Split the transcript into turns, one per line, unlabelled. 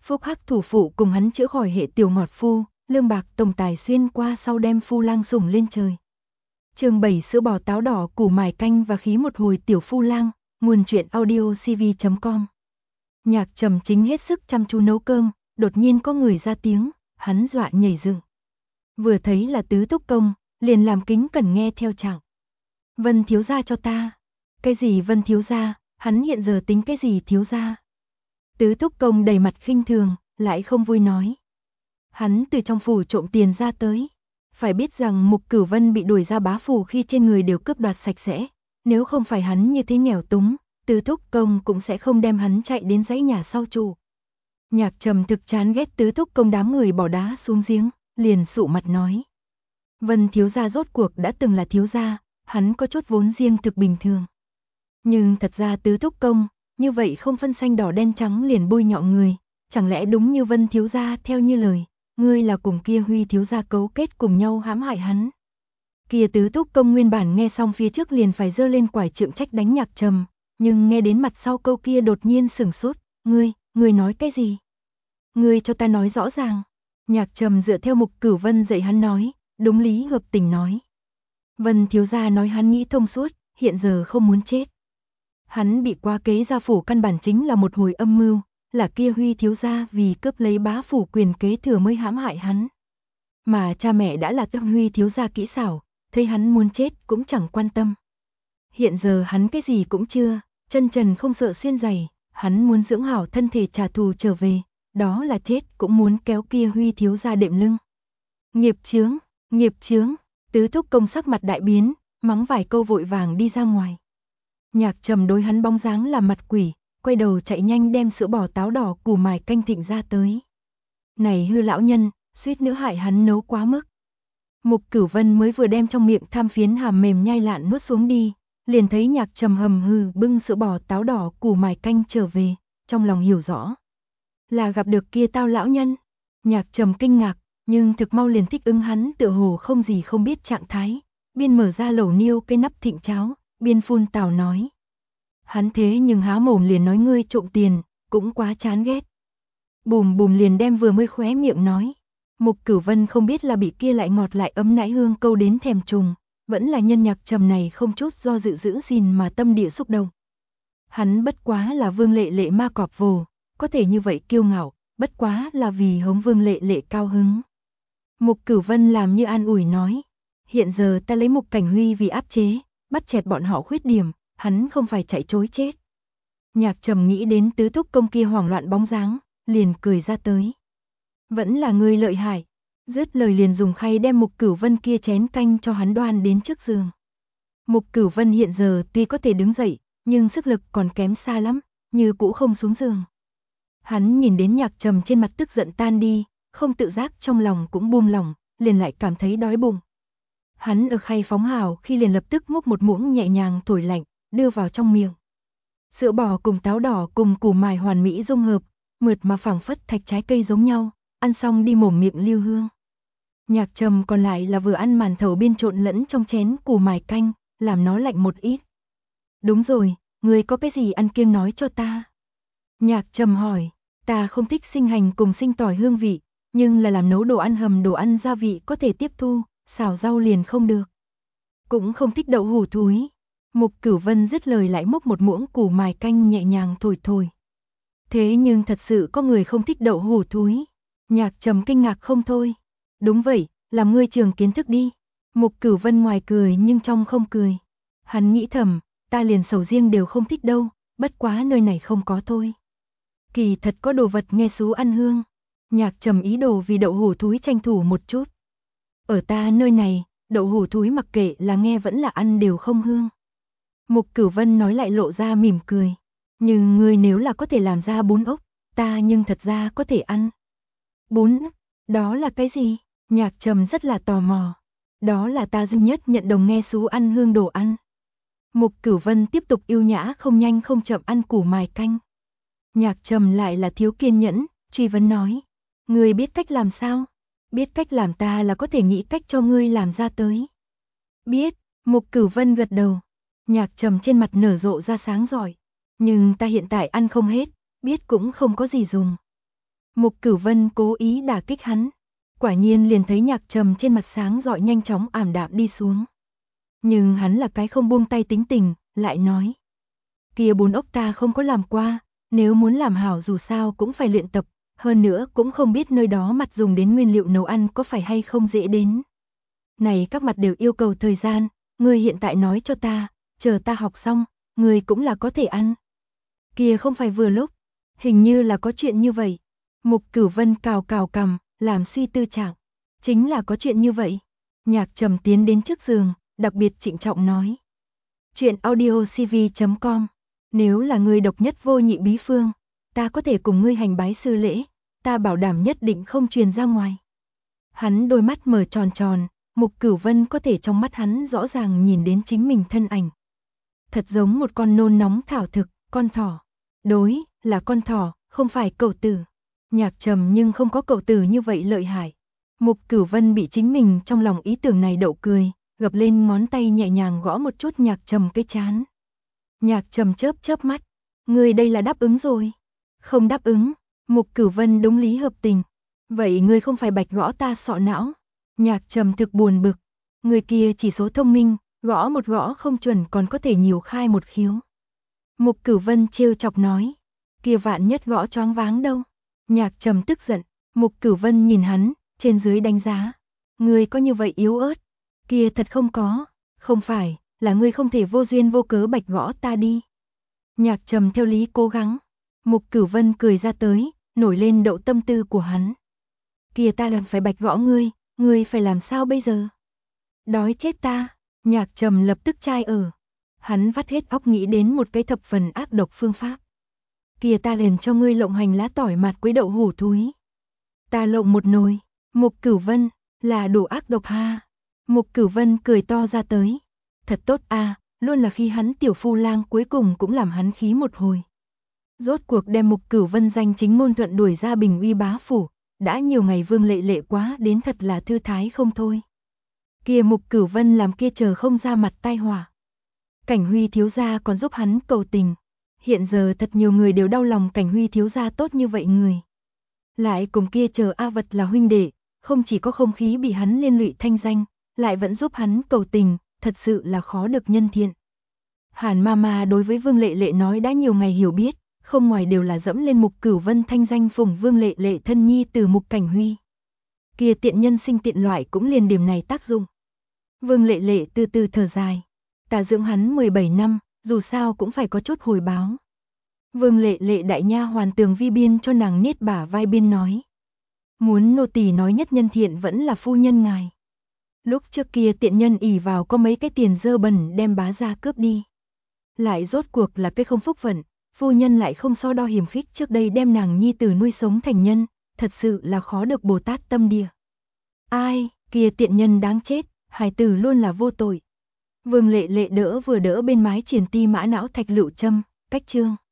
Phúc Hắc thủ phụ cùng hắn chữa khỏi hệ tiểu ngọt phu, lương bạc tổng tài xuyên qua sau đem phu lang sủng lên trời. Chương 7 sữa bò táo đỏ củ mài canh và khí một hồi tiểu phu lang, nguồn truyện audiocv.com. Nhạc Trầm chính hết sức chăm chú nấu cơm, đột nhiên có người ra tiếng, hắn dọa nhảy dựng. Vừa thấy là Tứ Túc Công, liền làm kính cẩn nghe theo chào. Vân thiếu gia cho ta. Cái gì Vân thiếu gia, hắn hiện giờ tính cái gì thiếu gia? Tứ Túc Công đầy mặt khinh thường, lại không vui nói. Hắn từ trong phủ trộm tiền ra tới. Phải biết rằng Mục Cửu Vân bị đuổi ra bá phủ khi trên người đều cướp đoạt sạch sẽ. Nếu không phải hắn như thế nghèo túng, Tứ Túc Công cũng sẽ không đem hắn chạy đến dãy nhà sau trụ. Nhạc Trầm thực chán ghét Tứ Túc Công đám người bỏ đá xuống giếng, liền sụ mặt nói. Vân thiếu gia rốt cuộc đã từng là thiếu gia, hắn có chút vốn riêng thực bình thường. Nhưng thật ra Tứ Túc Công, như vậy không phân xanh đỏ đen trắng liền bôi nhọ người, chẳng lẽ đúng như Vân thiếu gia theo như lời, ngươi là cùng kia Huy thiếu gia cấu kết cùng nhau hãm hại hắn. Kia Tứ Túc Công nguyên bản nghe xong phía trước liền phải giơ lên quải trượng trách đánh Nhạc Trầm, nhưng nghe đến mặt sau câu kia đột nhiên sửng sốt, ngươi nói cái gì? Ngươi cho ta nói rõ ràng. Nhạc Trầm dựa theo Mục Cửu Vân dạy hắn nói, đúng lý hợp tình nói. Vân thiếu gia nói hắn nghĩ thông suốt, hiện giờ không muốn chết. Hắn bị qua kế gia phủ căn bản chính là một hồi âm mưu, là kia Huy thiếu gia vì cướp lấy bá phủ quyền kế thừa mới hãm hại hắn. Mà cha mẹ đã là tâm Huy thiếu gia kỹ xảo, thấy hắn muốn chết cũng chẳng quan tâm. Hiện giờ hắn cái gì cũng chưa, chân trần không sợ xuyên giày, hắn muốn dưỡng hảo thân thể trả thù trở về, đó là chết cũng muốn kéo kia Huy thiếu gia đệm lưng. Nghiệp chướng, Tứ Túc Công sắc mặt đại biến, mắng vài câu vội vàng đi ra ngoài. Nhạc Trầm đối hắn bóng dáng làm mặt quỷ, quay đầu chạy nhanh đem sữa bò táo đỏ củ mài canh thịnh ra tới. Này hư lão nhân, suýt nữa hại hắn nấu quá mức. Mục Cửu Vân mới vừa đem trong miệng tham phiến hàm mềm nhai lạn nuốt xuống đi, liền thấy Nhạc Trầm hầm hừ bưng sữa bò táo đỏ củ mài canh trở về, trong lòng hiểu rõ. Là gặp được kia tao lão nhân. Nhạc Trầm kinh ngạc, nhưng thực mau liền thích ứng hắn tựa hồ không gì không biết trạng thái, biên mở ra lẩu niêu cây nắp thịnh cháo, biên phun tào nói. Hắn thế nhưng há mồm liền nói ngươi trộm tiền, cũng quá chán ghét. Bùm bùm liền đem vừa mới khóe miệng nói. Mục Cửu Vân không biết là bị kia lại ngọt lại ấm nãi hương câu đến thèm trùng, vẫn là nhân Nhạc Trầm này không chút do dự giữ gìn mà tâm địa xúc động. Hắn bất quá là Vương Lệ Lệ ma cọp vồ, có thể như vậy kiêu ngạo, bất quá là vì hống Vương Lệ Lệ cao hứng. Mục Cửu Vân làm như an ủi nói, hiện giờ ta lấy Mục Cảnh Huy vì áp chế, bắt chẹt bọn họ khuyết điểm, hắn không phải chạy trối chết. Nhạc Trầm nghĩ đến Tứ Túc Công kia hoảng loạn bóng dáng, liền cười ra tới. Vẫn là ngươi lợi hại. Dứt lời liền dùng khay đem Mục Cửu Vân kia chén canh cho hắn đoan đến trước giường. Mục Cửu Vân hiện giờ tuy có thể đứng dậy, nhưng sức lực còn kém xa lắm, như cũ không xuống giường. Hắn nhìn đến Nhạc Trầm trên mặt tức giận tan đi, không tự giác trong lòng cũng buông lỏng, liền lại cảm thấy đói bụng. Hắn ở khay phóng hào khi liền lập tức múc một muỗng nhẹ nhàng thổi lạnh, đưa vào trong miệng. Sữa bò cùng táo đỏ cùng củ mài hoàn mỹ dung hợp, mượt mà phảng phất thạch trái cây giống nhau, ăn xong đi mồm miệng lưu hương. Nhạc Trầm còn lại là vừa ăn màn thầu biên trộn lẫn trong chén củ mài canh, làm nó lạnh một ít. Đúng rồi, ngươi có cái gì ăn kiêng nói cho ta. Nhạc Trầm hỏi, ta không thích sinh hành cùng sinh tỏi hương vị, nhưng là làm nấu đồ ăn hầm đồ ăn gia vị có thể tiếp thu, xào rau liền không được. Cũng không thích đậu hủ thúi. Mục Cửu Vân dứt lời lại múc một muỗng củ mài canh nhẹ nhàng thổi thổi. Thế nhưng thật sự có người không thích đậu hủ thúi. Nhạc Trầm kinh ngạc không thôi. Đúng vậy, làm ngươi trường kiến thức đi. Mục Cửu Vân ngoài cười nhưng trong không cười. Hắn nghĩ thầm, ta liền sầu riêng đều không thích đâu, bất quá nơi này không có thôi. Kỳ thật có đồ vật nghe xú ăn hương. Nhạc Trầm ý đồ vì đậu hủ thúi tranh thủ một chút. Ở ta nơi này, đậu hủ thúi mặc kệ là nghe vẫn là ăn đều không hương. Mục Cửu Vân nói lại lộ ra mỉm cười. Nhưng ngươi nếu là có thể làm ra bún ốc, ta nhưng thật ra có thể ăn. Bún, đó là cái gì? Nhạc Trầm rất là tò mò. Đó là ta duy nhất nhận đồng nghe xú ăn hương đồ ăn. Mục Cửu Vân tiếp tục yêu nhã không nhanh không chậm ăn củ mài canh. Nhạc Trầm lại là thiếu kiên nhẫn, truy vấn nói. Ngươi biết cách làm sao? Biết cách làm ta là có thể nghĩ cách cho ngươi làm ra tới. Biết, Mục Cửu Vân gật đầu. Nhạc Trầm trên mặt nở rộ ra sáng giỏi. Nhưng ta hiện tại ăn không hết, biết cũng không có gì dùng. Mục Cửu Vân cố ý đả kích hắn. Quả nhiên liền thấy Nhạc Trầm trên mặt sáng rọi nhanh chóng ảm đạm đi xuống. Nhưng hắn là cái không buông tay tính tình, lại nói. Kia bún ốc ta không có làm qua, nếu muốn làm hảo dù sao cũng phải luyện tập, hơn nữa cũng không biết nơi đó mặt dùng đến nguyên liệu nấu ăn có phải hay không dễ đến. Này các mặt đều yêu cầu thời gian, ngươi hiện tại nói cho ta, chờ ta học xong, ngươi cũng là có thể ăn. Kia không phải vừa lúc, hình như là có chuyện như vậy. Mục Cửu Vân cào cào cằm, làm suy tư trạng. Chính là có chuyện như vậy. Nhạc Trầm tiến đến trước giường, đặc biệt trịnh trọng nói. Chuyện audiocv.com. Nếu là ngươi độc nhất vô nhị bí phương, ta có thể cùng ngươi hành bái sư lễ, ta bảo đảm nhất định không truyền ra ngoài. Hắn đôi mắt mở tròn tròn, Mục Cửu Vân có thể trong mắt hắn rõ ràng nhìn đến chính mình thân ảnh. Thật giống một con nôn nóng thảo thực, con thỏ. Đối, là con thỏ, không phải cẩu tử. Nhạc Trầm nhưng không có cẩu tử như vậy lợi hại. Mục Cửu Vân bị chính mình trong lòng ý tưởng này đậu cười, gập lên ngón tay nhẹ nhàng gõ một chút Nhạc Trầm cái trán. Nhạc Trầm chớp chớp mắt, ngươi đây là đáp ứng rồi. Không đáp ứng, Mục Cửu Vân đúng lý hợp tình. Vậy ngươi không phải bạch gõ ta sọ não. Nhạc Trầm thực buồn bực, người kia chỉ số thông minh, gõ một gõ không chuẩn còn có thể nhiều khai một khiếu. Mục Cửu Vân trêu chọc nói, kia vạn nhất gõ choáng váng đâu. Nhạc Trầm tức giận, Mục Cửu Vân nhìn hắn, trên dưới đánh giá. Ngươi có như vậy yếu ớt? Kia thật không có, không phải, là ngươi không thể vô duyên vô cớ bạch gõ ta đi. Nhạc Trầm theo lý cố gắng. Mục Cửu Vân cười ra tới, nổi lên đậu tâm tư của hắn. Kia ta làm phải bạch gõ ngươi phải làm sao bây giờ? Đói chết ta, Nhạc Trầm lập tức chai ở. Hắn vắt hết óc nghĩ đến một cái thập phần ác độc phương pháp. Kia ta liền cho ngươi lộng hành lá tỏi mạt quấy đậu hủ thúi. Ta lộng một nồi. Mục Cửu Vân, là đủ ác độc ha. Mục Cửu Vân cười to ra tới. Thật tốt a, luôn là khi hắn tiểu phu lang cuối cùng cũng làm hắn khí một hồi. Rốt cuộc đem Mục Cửu Vân danh chính ngôn thuận đuổi ra Bình Uy bá phủ, đã nhiều ngày Vương Lệ Lệ quá đến thật là thư thái không thôi. Kia Mục Cửu Vân làm kia chờ không ra mặt tai họa. Cảnh Huy thiếu gia còn giúp hắn cầu tình. Hiện giờ thật nhiều người đều đau lòng Cảnh Huy thiếu gia tốt như vậy người. Lại cùng kia chờ A Vật là huynh đệ, không chỉ có không khí bị hắn liên lụy thanh danh, lại vẫn giúp hắn cầu tình, thật sự là khó được nhân thiện. Hàn Mama đối với Vương Lệ Lệ nói đã nhiều ngày hiểu biết, không ngoài đều là dẫm lên Mục Cửu Vân thanh danh phụng Vương Lệ Lệ thân nhi từ Mục Cảnh Huy. Kia tiện nhân sinh tiện loại cũng liền điểm này tác dụng. Vương Lệ Lệ từ từ thở dài. Ta dưỡng hắn 17 năm, dù sao cũng phải có chút hồi báo. Vương Lệ Lệ đại nha hoàn Tường Vi biên cho nàng niết bả vai biên nói. Muốn nô tỳ nói nhất nhân thiện vẫn là phu nhân ngài. Lúc trước kia tiện nhân ỷ vào có mấy cái tiền dơ bẩn đem bá gia cướp đi. Lại rốt cuộc là cái không phúc phận, phu nhân lại không so đo hiểm khích trước đây đem nàng nhi tử nuôi sống thành nhân, thật sự là khó được Bồ Tát tâm địa. Ai, kia tiện nhân đáng chết, hài tử luôn là vô tội. Vương Lệ Lệ đỡ vừa đỡ bên mái triển ti mã não thạch lựu châm, cách chương.